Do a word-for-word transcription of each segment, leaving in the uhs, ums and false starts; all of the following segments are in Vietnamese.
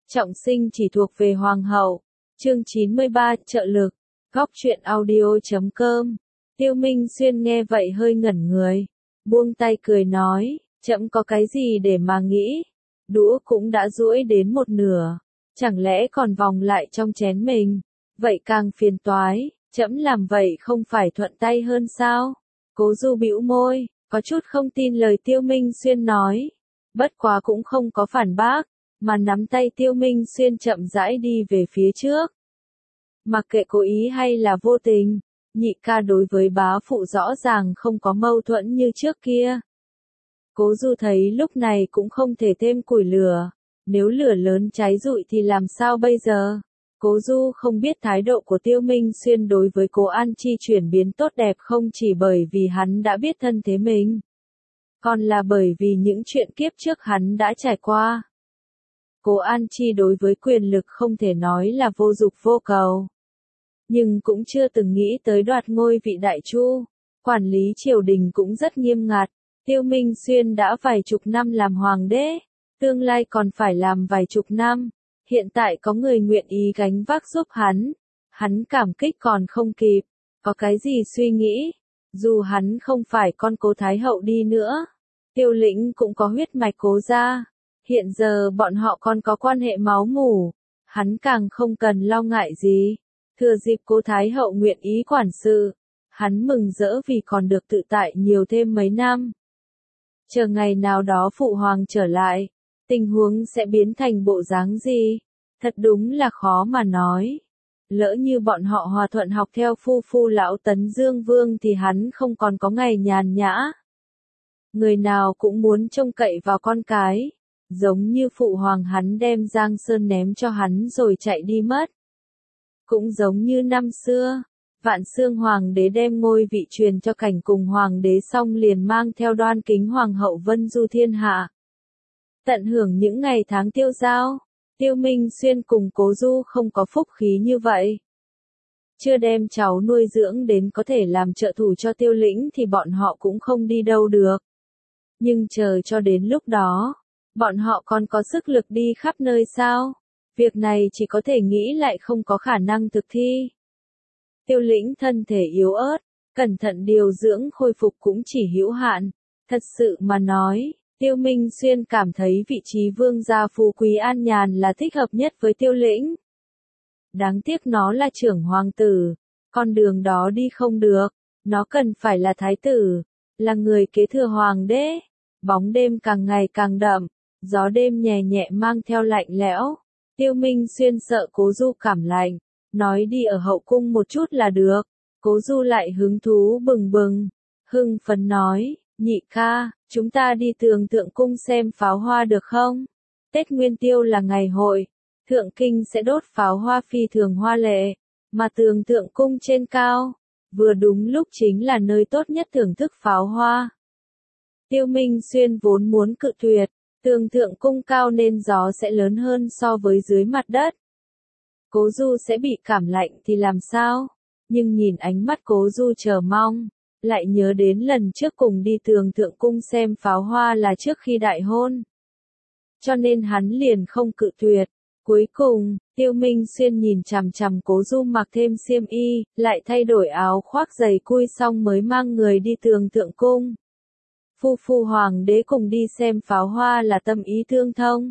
Trọng sinh chỉ thuộc về hoàng hậu. Chương chín mươi ba, trợ lực. Góc truyện audio chấm com. Tiêu Minh Xuyên nghe vậy hơi ngẩn người, buông tay cười nói, trẫm có cái gì để mà nghĩ, đũa cũng đã duỗi đến một nửa, chẳng lẽ còn vòng lại trong chén mình, vậy càng phiền toái, trẫm làm vậy không phải thuận tay hơn sao? Cố Du bĩu môi, có chút không tin lời Tiêu Minh Xuyên nói, bất quá cũng không có phản bác, mà nắm tay Tiêu Minh Xuyên chậm rãi đi về phía trước. Mặc kệ cố ý hay là vô tình, nhị ca đối với bá phụ rõ ràng không có mâu thuẫn như trước kia. Cố Du thấy lúc này cũng không thể thêm củi lửa, nếu lửa lớn cháy rụi thì làm sao bây giờ? Cố Du không biết thái độ của Tiêu Minh Xuyên đối với Cố An Chi chuyển biến tốt đẹp không chỉ bởi vì hắn đã biết thân thế mình, còn là bởi vì những chuyện kiếp trước hắn đã trải qua. Cố An Chi đối với quyền lực không thể nói là vô dục vô cầu, nhưng cũng chưa từng nghĩ tới đoạt ngôi vị đại chu, quản lý triều đình cũng rất nghiêm ngặt. Tiêu Minh Xuyên đã vài chục năm làm hoàng đế, tương lai còn phải làm vài chục năm, hiện tại có người nguyện ý gánh vác giúp hắn, hắn cảm kích còn không kịp, có cái gì suy nghĩ, dù hắn không phải con Cố Thái Hậu đi nữa, Tiêu Lĩnh cũng có huyết mạch Cố gia, hiện giờ bọn họ còn có quan hệ máu mủ, hắn càng không cần lo ngại gì. Thừa dịp Cố Thái Hậu nguyện ý quản sự, hắn mừng rỡ vì còn được tự tại nhiều thêm mấy năm. Chờ ngày nào đó phụ hoàng trở lại, tình huống sẽ biến thành bộ dáng gì? Thật đúng là khó mà nói. Lỡ như bọn họ hòa thuận học theo phu phu lão Tấn Dương Vương thì hắn không còn có ngày nhàn nhã. Người nào cũng muốn trông cậy vào con cái, giống như phụ hoàng hắn đem Giang Sơn ném cho hắn rồi chạy đi mất. Cũng giống như năm xưa, Vạn Xương Hoàng đế đem ngôi vị truyền cho Cảnh cùng Hoàng đế xong liền mang theo Đoan Kính Hoàng hậu vân du thiên hạ. Tận hưởng những ngày tháng tiêu dao, Tiêu Minh Xuyên cùng Cố Du không có phúc khí như vậy. Chưa đem cháu nuôi dưỡng đến có thể làm trợ thủ cho Tiêu Lĩnh thì bọn họ cũng không đi đâu được. Nhưng chờ cho đến lúc đó, bọn họ còn có sức lực đi khắp nơi sao? Việc này chỉ có thể nghĩ lại không có khả năng thực thi. Tiêu Lĩnh thân thể yếu ớt, cẩn thận điều dưỡng khôi phục cũng chỉ hữu hạn. Thật sự mà nói, Tiêu Minh Xuyên cảm thấy vị trí vương gia phú quý an nhàn là thích hợp nhất với Tiêu Lĩnh. Đáng tiếc nó là trưởng hoàng tử, con đường đó đi không được, nó cần phải là thái tử, là người kế thừa hoàng đế. Bóng đêm càng ngày càng đậm, gió đêm nhẹ nhẹ mang theo lạnh lẽo. Tiêu Minh Xuyên sợ Cố Du cảm lạnh, nói đi ở hậu cung một chút là được. Cố Du lại hứng thú bừng bừng, hưng phấn nói, nhị ca, chúng ta đi Tường Thượng Cung xem pháo hoa được không? Tết Nguyên Tiêu là ngày hội, Thượng Kinh sẽ đốt pháo hoa phi thường hoa lệ, mà Tường Thượng Cung trên cao, vừa đúng lúc chính là nơi tốt nhất thưởng thức pháo hoa. Tiêu Minh Xuyên vốn muốn cự tuyệt. Tường Thượng Cung cao nên gió sẽ lớn hơn so với dưới mặt đất. Cố Du sẽ bị cảm lạnh thì làm sao? Nhưng nhìn ánh mắt Cố Du chờ mong, lại nhớ đến lần trước cùng đi Tường Thượng Cung xem pháo hoa là trước khi đại hôn. Cho nên hắn liền không cự tuyệt. Cuối cùng, Tiêu Minh Xuyên nhìn chằm chằm Cố Du mặc thêm xiêm y, lại thay đổi áo khoác giày cui xong mới mang người đi Tường Thượng Cung. Phu phu hoàng đế cùng đi xem pháo hoa là tâm ý tương thông.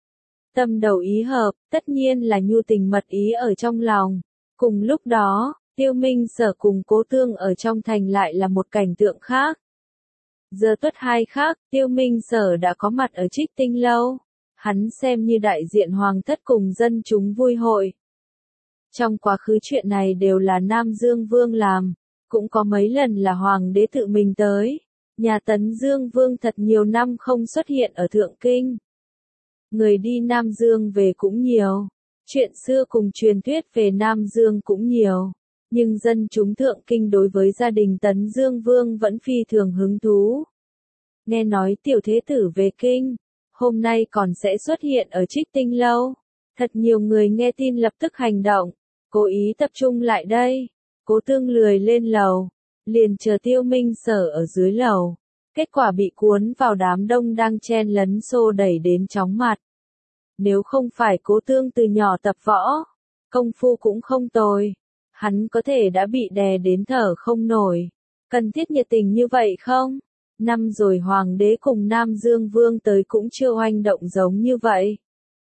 Tâm đầu ý hợp, tất nhiên là nhu tình mật ý ở trong lòng. Cùng lúc đó, Tiêu Minh Sở cùng Cố Tương ở trong thành lại là một cảnh tượng khác. Giờ tuất hai khác, Tiêu Minh Sở đã có mặt ở Trích Tinh Lâu. Hắn xem như đại diện hoàng thất cùng dân chúng vui hội. Trong quá khứ chuyện này đều là Nam Dương Vương làm, cũng có mấy lần là hoàng đế tự mình tới. Nhà Tấn Dương Vương thật nhiều năm không xuất hiện ở Thượng Kinh. Người đi Nam Dương về cũng nhiều. Chuyện xưa cùng truyền thuyết về Nam Dương cũng nhiều. Nhưng dân chúng Thượng Kinh đối với gia đình Tấn Dương Vương vẫn phi thường hứng thú. Nghe nói tiểu thế tử về Kinh, hôm nay còn sẽ xuất hiện ở Trích Tinh Lâu. Thật nhiều người nghe tin lập tức hành động, cố ý tập trung lại đây. Cố Tương lười lên lầu, liền chờ Tiêu Minh Sở ở dưới lầu. Kết quả bị cuốn vào đám đông đang chen lấn xô đẩy đến chóng mặt. Nếu không phải Cố Tương từ nhỏ tập võ, công phu cũng không tồi, hắn có thể đã bị đè đến thở không nổi. Cần thiết nhiệt tình như vậy không? Năm rồi Hoàng đế cùng Nam Dương Vương tới cũng chưa oanh động giống như vậy.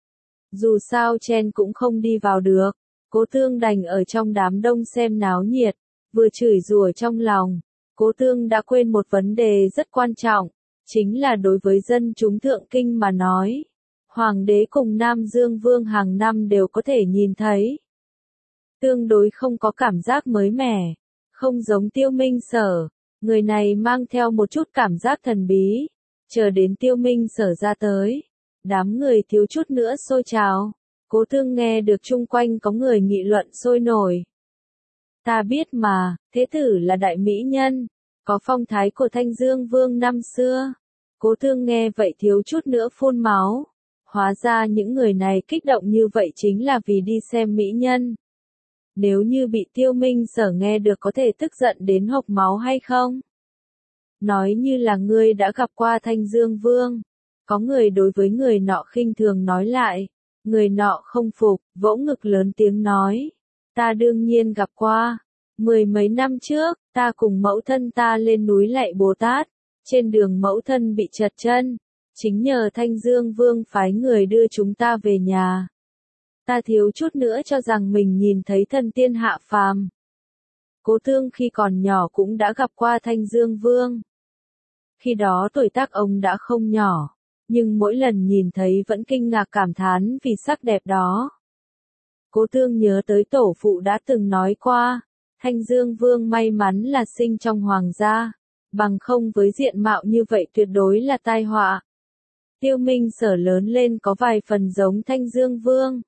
Dù sao chen cũng không đi vào được, Cố Tương đành ở trong đám đông xem náo nhiệt, vừa chửi rủa trong lòng. Cố Tương đã quên một vấn đề rất quan trọng, chính là đối với dân chúng thượng kinh mà nói. Hoàng đế cùng Nam Dương Vương hàng năm đều có thể nhìn thấy. Tương đối không có cảm giác mới mẻ, không giống Tiêu Minh Sở, người này mang theo một chút cảm giác thần bí. Chờ đến Tiêu Minh Sở ra tới, đám người thiếu chút nữa xôi trào. Cố Tương nghe được chung quanh có người nghị luận sôi nổi. Ta biết mà, thế tử là đại mỹ nhân, có phong thái của Thanh Dương Vương năm xưa. Cố Tương nghe vậy thiếu chút nữa phun máu. Hóa ra những người này kích động như vậy chính là vì đi xem mỹ nhân. Nếu như bị Tiêu Minh Sở nghe được có thể tức giận đến hộc máu hay không? Nói như là ngươi đã gặp qua Thanh Dương Vương. Có người đối với người nọ khinh thường nói lại. Người nọ không phục, vỗ ngực lớn tiếng nói. Ta đương nhiên gặp qua. Mười mấy năm trước, ta cùng mẫu thân ta lên núi lạy Bồ Tát. Trên đường mẫu thân bị trật chân. Chính nhờ Thanh Dương Vương phái người đưa chúng ta về nhà. Ta thiếu chút nữa cho rằng mình nhìn thấy thần tiên hạ phàm. Cố Tương khi còn nhỏ cũng đã gặp qua Thanh Dương Vương. Khi đó tuổi tác ông đã không nhỏ, nhưng mỗi lần nhìn thấy vẫn kinh ngạc cảm thán vì sắc đẹp đó. Cố Tương nhớ tới tổ phụ đã từng nói qua, Thanh Dương Vương may mắn là sinh trong hoàng gia, bằng không với diện mạo như vậy tuyệt đối là tai họa. Tiêu Minh Sở lớn lên có vài phần giống Thanh Dương Vương.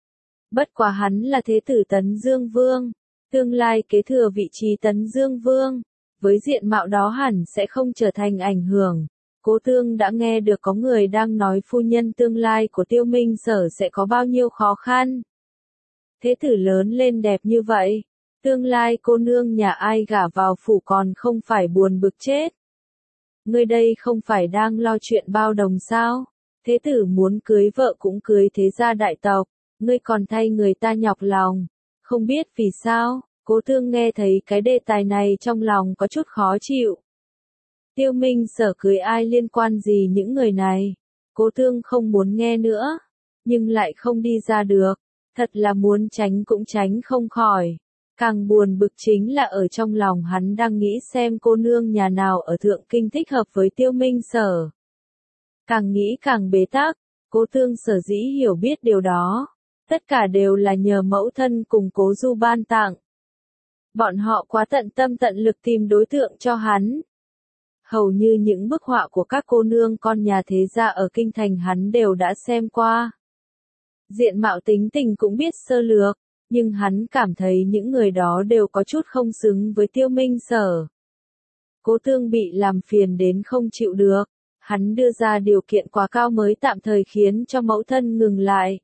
Bất quá hắn là thế tử Tấn Dương Vương, tương lai kế thừa vị trí Tấn Dương Vương, với diện mạo đó hẳn sẽ không trở thành ảnh hưởng. Cố Tương đã nghe được có người đang nói phu nhân tương lai của Tiêu Minh Sở sẽ có bao nhiêu khó khăn. Thế tử lớn lên đẹp như vậy, tương lai cô nương nhà ai gả vào phủ còn không phải buồn bực chết. Ngươi đây không phải đang lo chuyện bao đồng sao? Thế tử muốn cưới vợ cũng cưới thế gia đại tộc, ngươi còn thay người ta nhọc lòng. Không biết vì sao, Cố Tương nghe thấy cái đề tài này trong lòng có chút khó chịu. Tiêu Minh Sở cưới ai liên quan gì những người này? Cố Tương không muốn nghe nữa, nhưng lại không đi ra được. Thật là muốn tránh cũng tránh không khỏi. Càng buồn bực chính là ở trong lòng hắn đang nghĩ xem cô nương nhà nào ở Thượng Kinh thích hợp với Tiêu Minh Sở. Càng nghĩ càng bế tắc, Cố Tương sở dĩ hiểu biết điều đó. Tất cả đều là nhờ mẫu thân cùng Cố Du ban tặng. Bọn họ quá tận tâm tận lực tìm đối tượng cho hắn. Hầu như những bức họa của các cô nương con nhà thế gia ở kinh thành hắn đều đã xem qua. Diện mạo tính tình cũng biết sơ lược, nhưng hắn cảm thấy những người đó đều có chút không xứng với Tiêu Minh Sở. Cố Tương bị làm phiền đến không chịu được, hắn đưa ra điều kiện quá cao mới tạm thời khiến cho mẫu thân ngừng lại.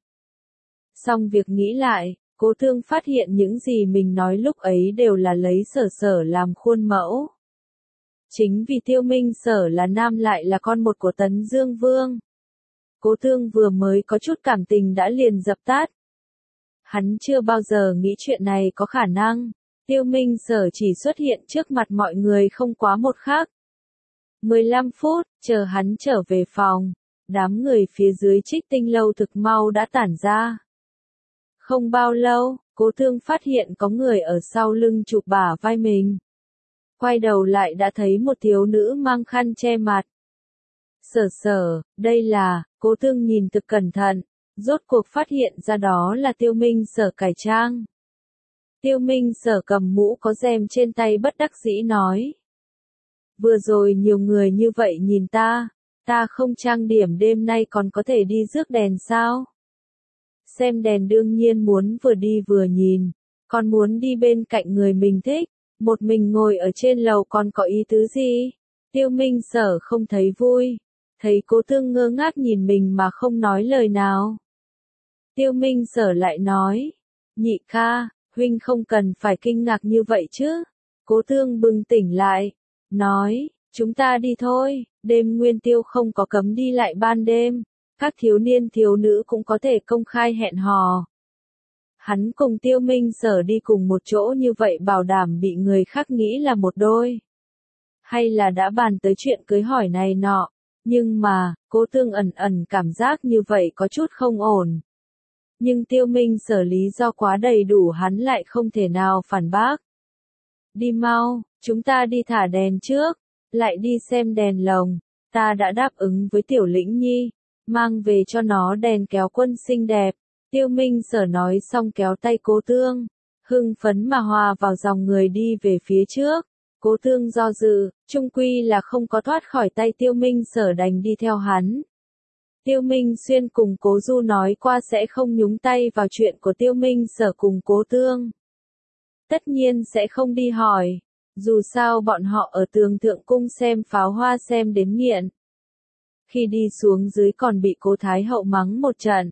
Xong việc nghĩ lại, Cố Tương phát hiện những gì mình nói lúc ấy đều là lấy Sở Sở làm khuôn mẫu. Chính vì Tiêu Minh Sở là nam lại là con một của Tấn Dương Vương. Cố Tương vừa mới có chút cảm tình đã liền dập tắt. Hắn chưa bao giờ nghĩ chuyện này có khả năng. Tiêu Minh Sở chỉ xuất hiện trước mặt mọi người không quá một khắc. mười lăm phút, chờ hắn trở về phòng. Đám người phía dưới Trích Tinh lâu thực mau đã tản ra. Không bao lâu, Cố Tương phát hiện có người ở sau lưng chụp bả vai mình. Quay đầu lại đã thấy một thiếu nữ mang khăn che mặt. Sở Sở, đây là, Cố Tương nhìn thực cẩn thận, rốt cuộc phát hiện ra đó là Tiêu Minh Sở cải trang. Tiêu Minh Sở cầm mũ có rèm trên tay bất đắc dĩ nói. Vừa rồi nhiều người như vậy nhìn ta, ta không trang điểm đêm nay còn có thể đi rước đèn sao? Xem đèn đương nhiên muốn vừa đi vừa nhìn, còn muốn đi bên cạnh người mình thích, một mình ngồi ở trên lầu còn có ý tứ gì? Tiêu Minh Sở không thấy vui, thấy Cố Tương ngơ ngác nhìn mình mà không nói lời nào. Tiêu Minh Sở lại nói, nhị ca, huynh không cần phải kinh ngạc như vậy chứ. Cố Tương bừng tỉnh lại, nói, chúng ta đi thôi, đêm nguyên tiêu không có cấm đi lại ban đêm, Các thiếu niên thiếu nữ cũng có thể công khai hẹn hò. Hắn cùng Tiêu Minh Sở đi cùng một chỗ như vậy bảo đảm bị người khác nghĩ là một đôi. Hay là đã bàn tới chuyện cưới hỏi này nọ. Nhưng mà, Cố Tương ẩn ẩn cảm giác như vậy có chút không ổn. Nhưng Tiêu Minh Sở lý do quá đầy đủ hắn lại không thể nào phản bác. Đi mau, chúng ta đi thả đèn trước, lại đi xem đèn lồng. Ta đã đáp ứng với Tiểu Lĩnh Nhi, mang về cho nó đèn kéo quân xinh đẹp. Tiêu Minh Sở nói xong kéo tay Cố Tương, hưng phấn mà hòa vào dòng người đi về phía trước. Cố Tương do dự, chung quy là không có thoát khỏi tay Tiêu Minh Sở đành đi theo hắn. Tiêu Minh Xuyên cùng Cố Du nói qua sẽ không nhúng tay vào chuyện của Tiêu Minh Sở cùng Cố Tương. Tất nhiên sẽ không đi hỏi, dù sao bọn họ ở tường thượng cung xem pháo hoa xem đến nghiện. Khi đi xuống dưới còn bị Cố Thái Hậu mắng một trận.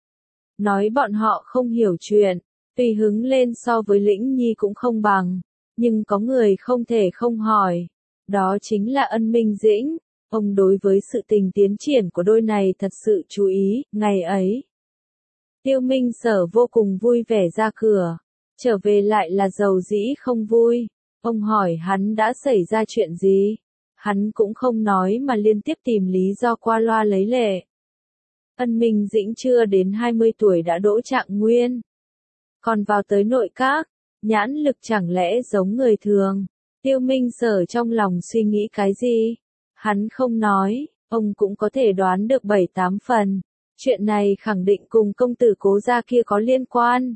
Nói bọn họ không hiểu chuyện, tùy hứng lên so với Lĩnh Nhi cũng không bằng, nhưng có người không thể không hỏi. Đó chính là Ân Minh Dĩnh. Ông đối với sự tình tiến triển của đôi này thật sự chú ý, ngày ấy. Tiêu Minh Sở vô cùng vui vẻ ra cửa, trở về lại là dầu dĩ không vui. Ông hỏi hắn đã xảy ra chuyện gì, hắn cũng không nói mà liên tiếp tìm lý do qua loa lấy lệ. Ân Minh Dĩnh chưa đến hai mươi tuổi đã đỗ trạng nguyên, còn vào tới nội các, nhãn lực chẳng lẽ giống người thường. Tiêu Minh Sở trong lòng suy nghĩ cái gì? Hắn không nói, ông cũng có thể đoán được bảy tám phần. Chuyện này khẳng định cùng công tử Cố gia kia có liên quan.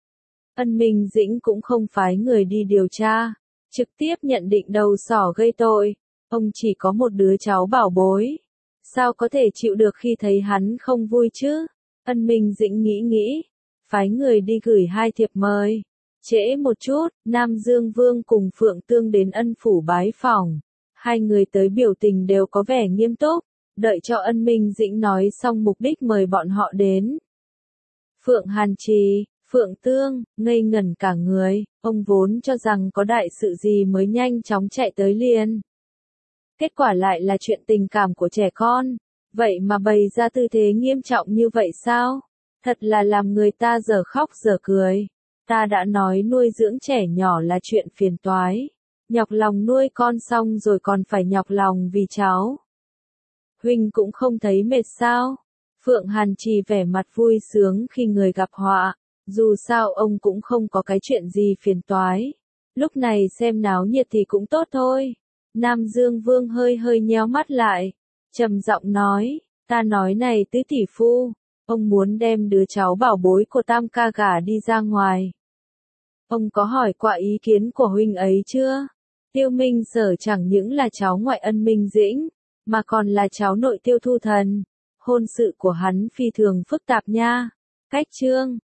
Ân Minh Dĩnh cũng không phái người đi điều tra, trực tiếp nhận định đầu sỏ gây tội. Ông chỉ có một đứa cháu bảo bối, sao có thể chịu được khi thấy hắn không vui chứ? Ân Minh Dĩnh nghĩ nghĩ, phái người đi gửi hai thiệp mời. Trễ một chút, Nam Dương Vương cùng Phượng Tương đến Ân phủ bái phỏng. Hai người tới biểu tình đều có vẻ nghiêm túc, đợi cho Ân Minh Dĩnh nói xong mục đích mời bọn họ đến. Phượng Hàn Trì, Phượng Tương, ngây ngẩn cả người, ông vốn cho rằng có đại sự gì mới nhanh chóng chạy tới liền. Kết quả lại là chuyện tình cảm của trẻ con, vậy mà bày ra tư thế nghiêm trọng như vậy sao? Thật là làm người ta dở khóc dở cười. Ta đã nói nuôi dưỡng trẻ nhỏ là chuyện phiền toái. Nhọc lòng nuôi con xong rồi còn phải nhọc lòng vì cháu. Huynh cũng không thấy mệt sao? Phượng Hàn Trì vẻ mặt vui sướng khi người gặp họa. Dù sao ông cũng không có cái chuyện gì phiền toái. Lúc này xem náo nhiệt thì cũng tốt thôi. Nam Dương Vương hơi hơi nheo mắt lại, trầm giọng nói, ta nói này tứ tỷ phu, ông muốn đem đứa cháu bảo bối của Tam ca gả đi ra ngoài. Ông có hỏi qua ý kiến của huynh ấy chưa? Tiêu Minh Sở chẳng những là cháu ngoại Ân Minh Dĩnh, mà còn là cháu nội Tiêu Thu Thần. Hôn sự của hắn phi thường phức tạp nha. Cách chương